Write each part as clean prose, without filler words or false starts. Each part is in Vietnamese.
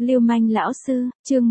Lưu manh lão sư, chương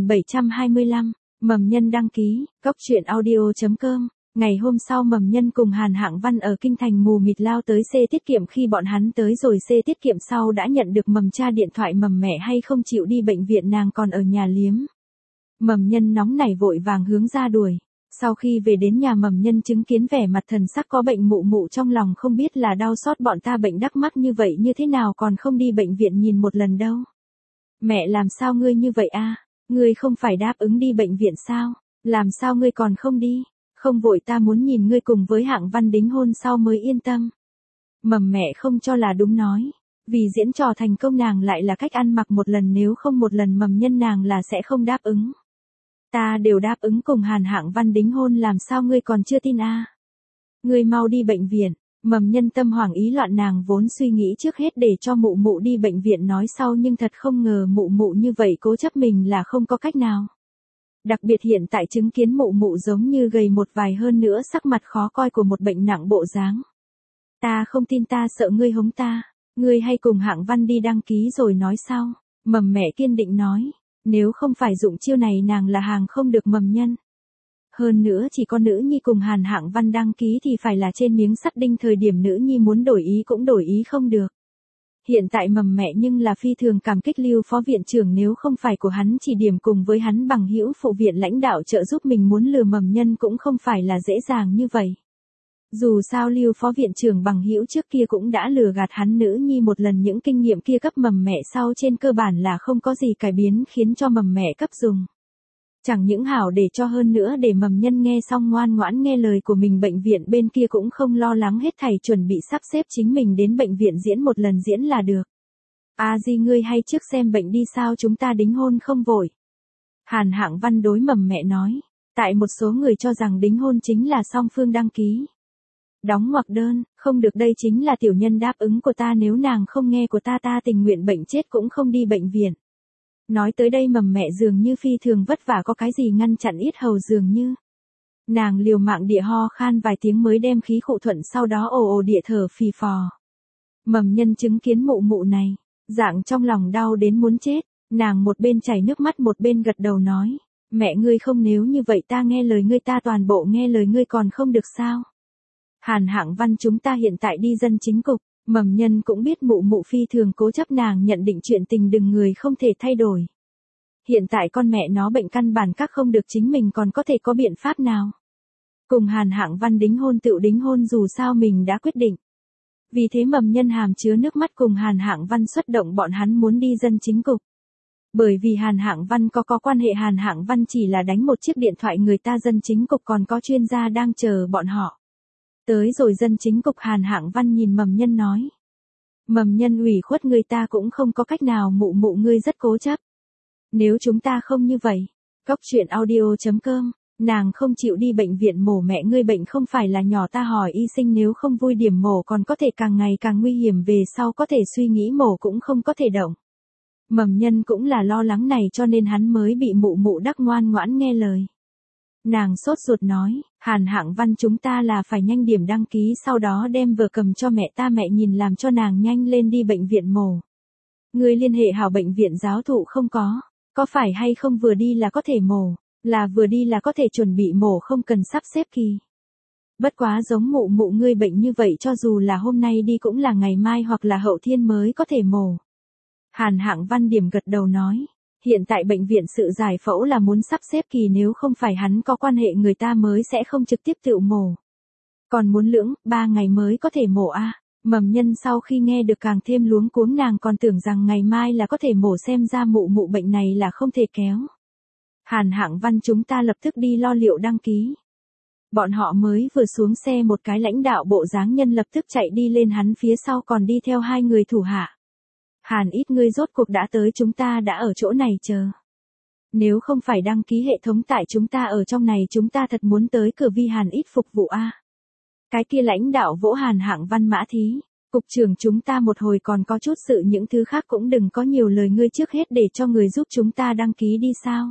1725, Mầm Nhân đăng ký, Cốc truyện audio.com. Ngày hôm sau Mầm Nhân cùng Hàn Hạng Văn ở kinh thành mù mịt lao tới xe tiết kiệm, khi bọn hắn tới rồi xe tiết kiệm sau đã nhận được Mầm cha điện thoại Mầm mẹ hay không chịu đi bệnh viện, nàng còn ở nhà liếm. Mầm Nhân nóng nảy vội vàng hướng ra đuổi. Sau khi về đến nhà Mầm Nhân chứng kiến vẻ mặt thần sắc có bệnh mụ mụ, trong lòng không biết là đau xót bọn ta bệnh đắc mắc như vậy như thế nào còn không đi bệnh viện nhìn một lần đâu. Mẹ, làm sao ngươi như vậy a? Ngươi không phải đáp ứng đi bệnh viện sao? Làm sao ngươi còn không đi? Không vội, ta muốn nhìn ngươi cùng với Hạng Văn đính hôn sau mới yên tâm. Mầm mẹ không cho là đúng nói. Vì diễn trò thành công nàng lại là cách ăn mặc một lần, nếu không một lần Mầm Nhân nàng là sẽ không đáp ứng. Ta đều đáp ứng cùng Hàn Hạng Văn đính hôn, làm sao ngươi còn chưa tin a? Ngươi mau đi bệnh viện. Mầm Nhân tâm hoảng ý loạn, nàng vốn suy nghĩ trước hết để cho mụ mụ đi bệnh viện nói sau, nhưng thật không ngờ mụ mụ như vậy cố chấp mình là không có cách nào. Đặc biệt hiện tại chứng kiến mụ mụ giống như gầy một vài, hơn nữa sắc mặt khó coi của một bệnh nặng bộ dáng. Ta không tin, ta sợ ngươi hống ta. Ngươi hay cùng Hạng Văn đi đăng ký rồi nói sau. Mầm mẹ kiên định nói. Nếu không phải dụng chiêu này nàng là hàng không được Mầm Nhân. Hơn nữa chỉ có nữ nhi cùng Hàn Hạng Văn đăng ký thì phải là trên miếng sắt đinh, thời điểm nữ nhi muốn đổi ý cũng đổi ý không được. Hiện tại Mầm mẹ nhưng là phi thường cảm kích Lưu phó viện trưởng, nếu không phải của hắn chỉ điểm cùng với hắn bằng hữu phụ viện lãnh đạo trợ giúp, mình muốn lừa Mầm Nhân cũng không phải là dễ dàng như vậy. Dù sao Lưu phó viện trưởng bằng hữu trước kia cũng đã lừa gạt hắn nữ nhi một lần, những kinh nghiệm kia cấp Mầm mẹ sau trên cơ bản là không có gì cải biến, khiến cho Mầm mẹ cấp dùng. Chẳng những hảo để cho, hơn nữa để Mầm Nhân nghe xong ngoan ngoãn nghe lời của mình, bệnh viện bên kia cũng không lo lắng, hết thảy chuẩn bị sắp xếp chính mình đến bệnh viện diễn một lần diễn là được. Di ngươi hay trước xem bệnh đi, sao chúng ta đính hôn không vội. Hàn Hạng Văn đối Mầm mẹ nói, tại một số người cho rằng đính hôn chính là song phương đăng ký, đóng ngoặc đơn, không được, đây chính là tiểu nhân đáp ứng của ta, nếu nàng không nghe của ta, ta tình nguyện bệnh chết cũng không đi bệnh viện. Nói tới đây Mầm mẹ dường như phi thường vất vả, có cái gì ngăn chặn yết hầu dường như. Nàng liều mạng địa ho khan vài tiếng mới đem khí khụ thuận, sau đó ồ ồ địa thở phì phò. Mầm Nhân chứng kiến mụ mụ này, dạng trong lòng đau đến muốn chết, nàng một bên chảy nước mắt một bên gật đầu nói, mẹ ngươi không, nếu như vậy ta nghe lời ngươi, ta toàn bộ nghe lời ngươi còn không được sao? Hàn Hạng Văn, chúng ta hiện tại đi dân chính cục. Mầm Nhân cũng biết mụ mụ phi thường cố chấp, nàng nhận định chuyện tình đừng người không thể thay đổi. Hiện tại con mẹ nó bệnh căn bản các không được, chính mình còn có thể có biện pháp nào? Cùng Hàn Hạng Văn đính hôn tự đính hôn, dù sao mình đã quyết định. Vì thế Mầm Nhân hàm chứa nước mắt cùng Hàn Hạng Văn xuất động, bọn hắn muốn đi dân chính cục. Bởi vì Hàn Hạng Văn có quan hệ, Hàn Hạng Văn chỉ là đánh một chiếc điện thoại, người ta dân chính cục còn có chuyên gia đang chờ bọn họ. Tới rồi dân chính cục, Hàn Hạng Văn nhìn Mầm Nhân nói. Mầm Nhân, ủy khuất người ta cũng không có cách nào, mụ mụ ngươi rất cố chấp. Nếu chúng ta không như vậy. Cốc truyện audio.com, nàng không chịu đi bệnh viện mổ, mẹ ngươi bệnh không phải là nhỏ, ta hỏi y sinh nếu không vui điểm mổ còn có thể càng ngày càng nguy hiểm, về sau có thể suy nghĩ mổ cũng không có thể động. Mầm Nhân cũng là lo lắng này cho nên hắn mới bị mụ mụ đắc ngoan ngoãn nghe lời. Nàng sốt ruột nói, Hàn Hạng Văn, chúng ta là phải nhanh điểm đăng ký, sau đó đem vừa cầm cho mẹ ta, mẹ nhìn làm cho nàng nhanh lên đi bệnh viện mổ. Ngươi liên hệ hảo bệnh viện giáo thụ không có phải hay không vừa đi là có thể mổ, là vừa đi là có thể chuẩn bị mổ, không cần sắp xếp kỳ. Bất quá giống mụ mụ ngươi bệnh như vậy, cho dù là hôm nay đi cũng là ngày mai hoặc là hậu thiên mới có thể mổ. Hàn Hạng Văn điểm gật đầu nói. Hiện tại bệnh viện sự giải phẫu là muốn sắp xếp kỳ, nếu không phải hắn có quan hệ người ta mới sẽ không trực tiếp tự mổ. Còn muốn lưỡng, 3 ngày mới có thể mổ a. Mầm Nhân sau khi nghe được càng thêm luống cuống, nàng còn tưởng rằng ngày mai là có thể mổ, xem ra mụ mụ bệnh này là không thể kéo. Hàn Hạng Văn, chúng ta lập tức đi lo liệu đăng ký. Bọn họ mới vừa xuống xe, một cái lãnh đạo bộ dáng nhân lập tức chạy đi lên, hắn phía sau còn đi theo 2 người thủ hạ. Hàn ít, ngươi rốt cuộc đã tới, chúng ta đã ở chỗ này chờ. Nếu không phải đăng ký hệ thống tại chúng ta ở trong này, chúng ta thật muốn tới cửa vi Hàn ít phục vụ a. Cái kia lãnh đạo vỗ Hàn Hạng Văn mã thí. Cục trưởng, chúng ta một hồi còn có chút sự, những thứ khác cũng đừng có nhiều lời, ngươi trước hết để cho người giúp chúng ta đăng ký đi sao.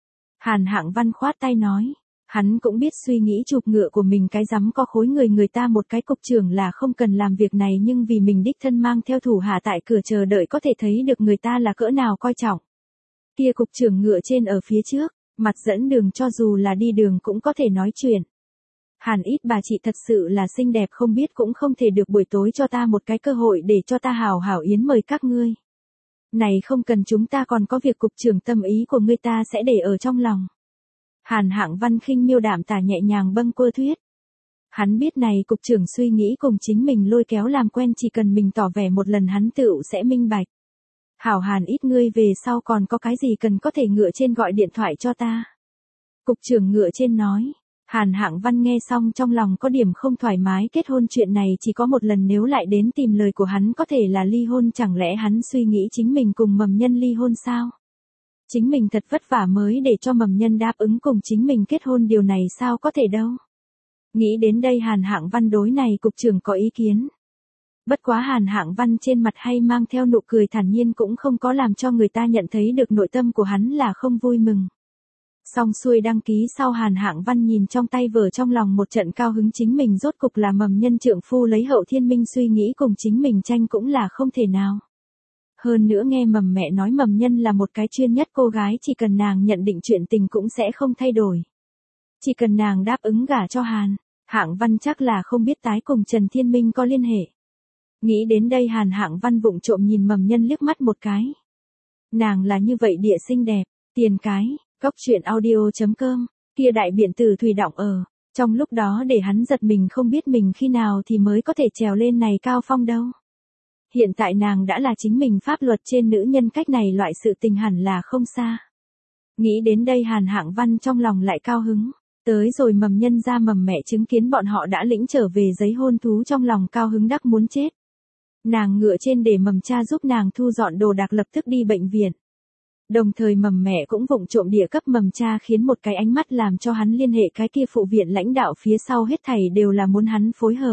Hàn Hạng Văn khoát tay nói. Hắn cũng biết suy nghĩ chụp ngựa của mình cái rắm có khối người ta một cái cục trưởng là không cần làm việc này, nhưng vì mình đích thân mang theo thủ hạ tại cửa chờ đợi, có thể thấy được người ta là cỡ nào coi trọng. Kia cục trưởng ngựa trên ở phía trước, mặt dẫn đường cho dù là đi đường cũng có thể nói chuyện. Hàn Ít bà chị thật sự là xinh đẹp, không biết cũng không thể được buổi tối cho ta một cái cơ hội để cho ta hảo hảo yến mời các ngươi. Này không cần, chúng ta còn có việc, cục trưởng tâm ý của ngươi ta sẽ để ở trong lòng. Hàn Hạng Văn khinh miêu đạm tả nhẹ nhàng bâng quơ thuyết. Hắn biết này cục trưởng suy nghĩ cùng chính mình lôi kéo làm quen, chỉ cần mình tỏ vẻ một lần hắn tựu sẽ minh bạch. Hảo Hàn Ít, ngươi về sau còn có cái gì cần có thể ngựa trên gọi điện thoại cho ta. Cục trưởng ngựa trên nói. Hàn Hạng Văn nghe xong trong lòng có điểm không thoải mái, kết hôn chuyện này chỉ có một lần, nếu lại đến tìm lời của hắn có thể là ly hôn, chẳng lẽ hắn suy nghĩ chính mình cùng Mầm Nhân ly hôn sao? Chính mình thật vất vả mới để cho Mầm Nhân đáp ứng cùng chính mình kết hôn, điều này sao có thể đâu. Nghĩ đến đây Hàn Hạng Văn đối này cục trưởng có ý kiến. Bất quá Hàn Hạng Văn trên mặt hay mang theo nụ cười thản nhiên, cũng không có làm cho người ta nhận thấy được nội tâm của hắn là không vui mừng. Xong xuôi đăng ký sau, Hàn Hạng Văn nhìn trong tay vở, trong lòng một trận cao hứng, chính mình rốt cục là Mầm Nhân trượng phu, lấy Hậu Thiên Minh suy nghĩ cùng chính mình tranh cũng là không thể nào. Hơn nữa nghe Mầm mẹ nói Mầm Nhân là một cái chuyên nhất cô gái, chỉ cần nàng nhận định chuyện tình cũng sẽ không thay đổi. Chỉ cần nàng đáp ứng gả cho Hàn Hạng Văn chắc là không biết tái cùng Trần Thiên Minh có liên hệ. Nghĩ đến đây Hàn Hạng Văn vụng trộm nhìn Mầm Nhân liếc mắt một cái. Nàng là như vậy địa xinh đẹp, tiền cái. Cóc truyện audio.com, kia đại biển tử thủy động ở, trong lúc đó để hắn giật mình, không biết mình khi nào thì mới có thể trèo lên này cao phong đâu. Hiện tại nàng đã là chính mình pháp luật trên nữ nhân, cách này loại sự tình hẳn là không xa. Nghĩ đến đây Hàn Hạng Văn trong lòng lại cao hứng, tới rồi Mầm Nhân ra Mầm mẹ chứng kiến bọn họ đã lĩnh trở về giấy hôn thú, trong lòng cao hứng đắc muốn chết. Nàng ngựa trên để Mầm cha giúp nàng thu dọn đồ đạc, lập tức đi bệnh viện. Đồng thời Mầm mẹ cũng vụng trộm địa cấp Mầm cha khiến một cái ánh mắt, làm cho hắn liên hệ cái kia phụ viện lãnh đạo, phía sau hết thảy đều là muốn hắn phối hợp.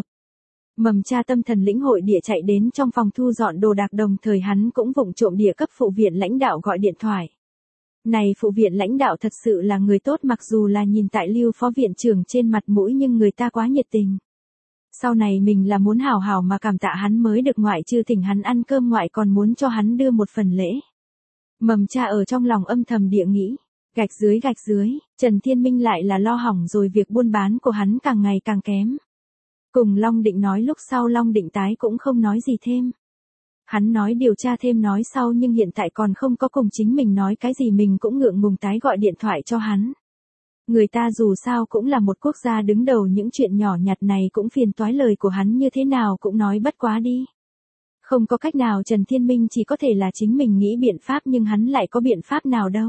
Mầm cha tâm thần lĩnh hội địa chạy đến trong phòng thu dọn đồ đạc, đồng thời hắn cũng vụng trộm địa cấp phụ viện lãnh đạo gọi điện thoại. Này phụ viện lãnh đạo thật sự là người tốt, mặc dù là nhìn tại Lưu phó viện trưởng trên mặt mũi nhưng người ta quá nhiệt tình. Sau này mình là muốn hảo hảo mà cảm tạ hắn mới được, ngoại trừ thỉnh hắn ăn cơm ngoại còn muốn cho hắn đưa một phần lễ. Mầm cha ở trong lòng âm thầm địa nghĩ, gạch dưới, Trần Thiên Minh lại là lo hỏng rồi, việc buôn bán của hắn càng ngày càng kém. Cùng Long Định nói lúc sau, Long Định tái cũng không nói gì thêm. Hắn nói điều tra thêm nói sau, nhưng hiện tại còn không có cùng chính mình nói cái gì, mình cũng ngượng ngùng tái gọi điện thoại cho hắn. Người ta dù sao cũng là một quốc gia đứng đầu, những chuyện nhỏ nhặt này cũng phiền toái, lời của hắn như thế nào cũng nói bất quá đi. Không có cách nào, Trần Thiên Minh chỉ có thể là chính mình nghĩ biện pháp, nhưng hắn lại có biện pháp nào đâu.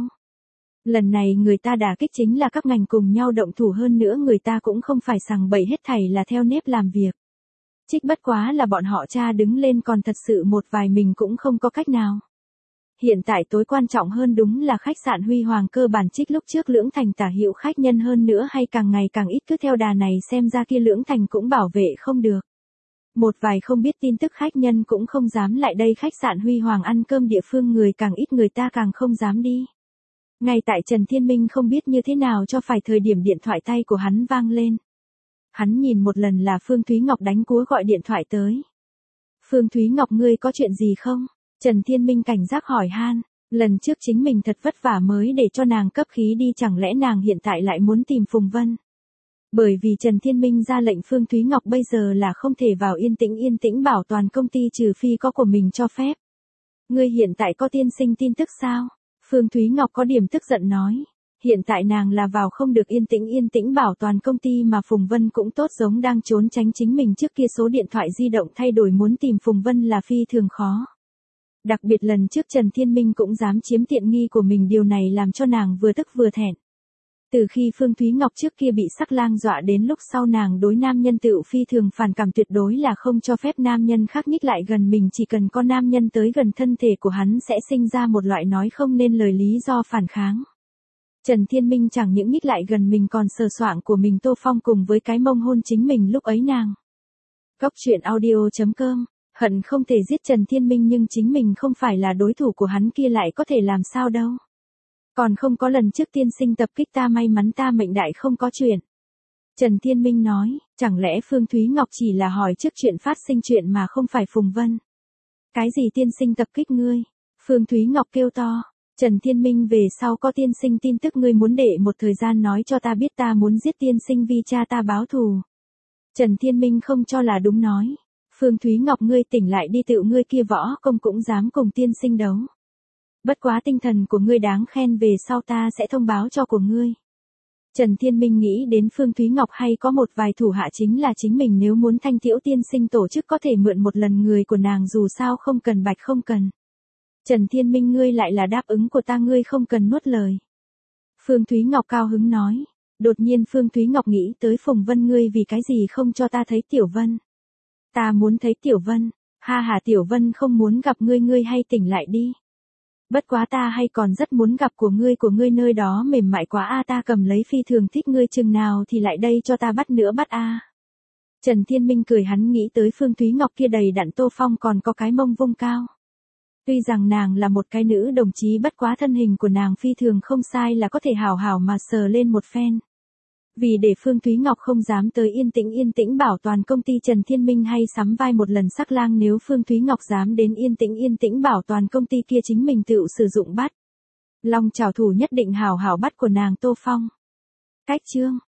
Lần này người ta đả kích chính là các ngành cùng nhau động thủ, hơn nữa người ta cũng không phải sằng bậy, hết thảy là theo nếp làm việc. Trích bất quá là bọn họ cha đứng lên, còn thật sự một vài mình cũng không có cách nào. Hiện tại tối quan trọng hơn đúng là khách sạn Huy Hoàng, cơ bản Trích lúc trước Lưỡng Thành tả hữu khách nhân, hơn nữa hay càng ngày càng ít, cứ theo đà này xem ra kia Lưỡng Thành cũng bảo vệ không được. Một vài không biết tin tức khách nhân cũng không dám lại đây khách sạn Huy Hoàng ăn cơm, địa phương người càng ít, người ta càng không dám đi. Ngay tại Trần Thiên Minh không biết như thế nào cho phải thời điểm, điện thoại tay của hắn vang lên. Hắn nhìn một lần là Phương Thúy Ngọc đánh cúa gọi điện thoại tới. Phương Thúy Ngọc, ngươi có chuyện gì không? Trần Thiên Minh cảnh giác hỏi han, lần trước chính mình thật vất vả mới để cho nàng cấp khí đi, chẳng lẽ nàng hiện tại lại muốn tìm Phùng Vân? Bởi vì Trần Thiên Minh ra lệnh Phương Thúy Ngọc bây giờ là không thể vào yên tĩnh bảo toàn công ty, trừ phi có của mình cho phép. Ngươi hiện tại có tiên sinh tin tức sao? Phương Thúy Ngọc có điểm tức giận nói. Hiện tại nàng là vào không được yên tĩnh bảo toàn công ty, mà Phùng Vân cũng tốt giống đang trốn tránh chính mình, trước kia số điện thoại di động thay đổi, muốn tìm Phùng Vân là phi thường khó. Đặc biệt lần trước Trần Thiên Minh cũng dám chiếm tiện nghi của mình, điều này làm cho nàng vừa tức vừa thẹn. Từ khi Phương Thúy Ngọc trước kia bị sắc lang dọa đến lúc sau, nàng đối nam nhân tựu phi thường phản cảm, tuyệt đối là không cho phép nam nhân khác nhích lại gần mình, chỉ cần có nam nhân tới gần thân thể của hắn sẽ sinh ra một loại nói không nên lời lý do phản kháng. Trần Thiên Minh chẳng những nhích lại gần mình còn sờ soạng của mình Tô Phong cùng với cái mông hôn chính mình, lúc ấy nàng. Cóc truyện audio.com, hận không thể giết Trần Thiên Minh, nhưng chính mình không phải là đối thủ của hắn, kia lại có thể làm sao đâu. Còn không có lần trước tiên sinh tập kích ta, may mắn ta mệnh đại không có chuyện. Trần Thiên Minh nói, chẳng lẽ Phương Thúy Ngọc chỉ là hỏi trước chuyện phát sinh chuyện mà không phải Phùng Vân? Cái gì tiên sinh tập kích ngươi? Phương Thúy Ngọc kêu to, Trần Thiên Minh về sau có tiên sinh tin tức ngươi muốn để một thời gian nói cho ta biết, ta muốn giết tiên sinh vì cha ta báo thù. Trần Thiên Minh không cho là đúng nói. Phương Thúy Ngọc, ngươi tỉnh lại đi, tựu ngươi kia võ công cũng dám cùng tiên sinh đấu. Bất quá tinh thần của ngươi đáng khen, về sau ta sẽ thông báo cho của ngươi. Trần Thiên Minh nghĩ đến Phương Thúy Ngọc hay có một vài thủ hạ chính là chính mình, nếu muốn Thanh Tiễu tiên sinh tổ chức có thể mượn một lần người của nàng, dù sao không cần bạch không cần. Trần Thiên Minh, ngươi lại là đáp ứng của ta, ngươi không cần nuốt lời. Phương Thúy Ngọc cao hứng nói. Đột nhiên Phương Thúy Ngọc nghĩ tới Phùng Vân, ngươi vì cái gì không cho ta thấy Tiểu Vân? Ta muốn thấy Tiểu Vân. Ha ha, Tiểu Vân không muốn gặp ngươi, ngươi hay tỉnh lại đi. Bất quá ta hay còn rất muốn gặp của ngươi nơi đó mềm mại quá a, ta cầm lấy phi thường thích, ngươi chừng nào thì lại đây cho ta bắt nữa bắt a. Trần Thiên Minh cười, hắn nghĩ tới Phương Thúy Ngọc kia đầy đặn tô phong, còn có cái mông vung cao. Tuy rằng nàng là một cái nữ đồng chí, bất quá thân hình của nàng phi thường không sai, là có thể hảo hảo mà sờ lên một phen. Vì để Phương Thúy Ngọc không dám tới yên tĩnh bảo toàn công ty, Trần Thiên Minh hay sắm vai một lần sắc lang, nếu Phương Thúy Ngọc dám đến yên tĩnh bảo toàn công ty kia, chính mình tự sử dụng bắt. Long trảo thủ nhất định hảo hảo bắt của nàng Tô Phong. Cách chương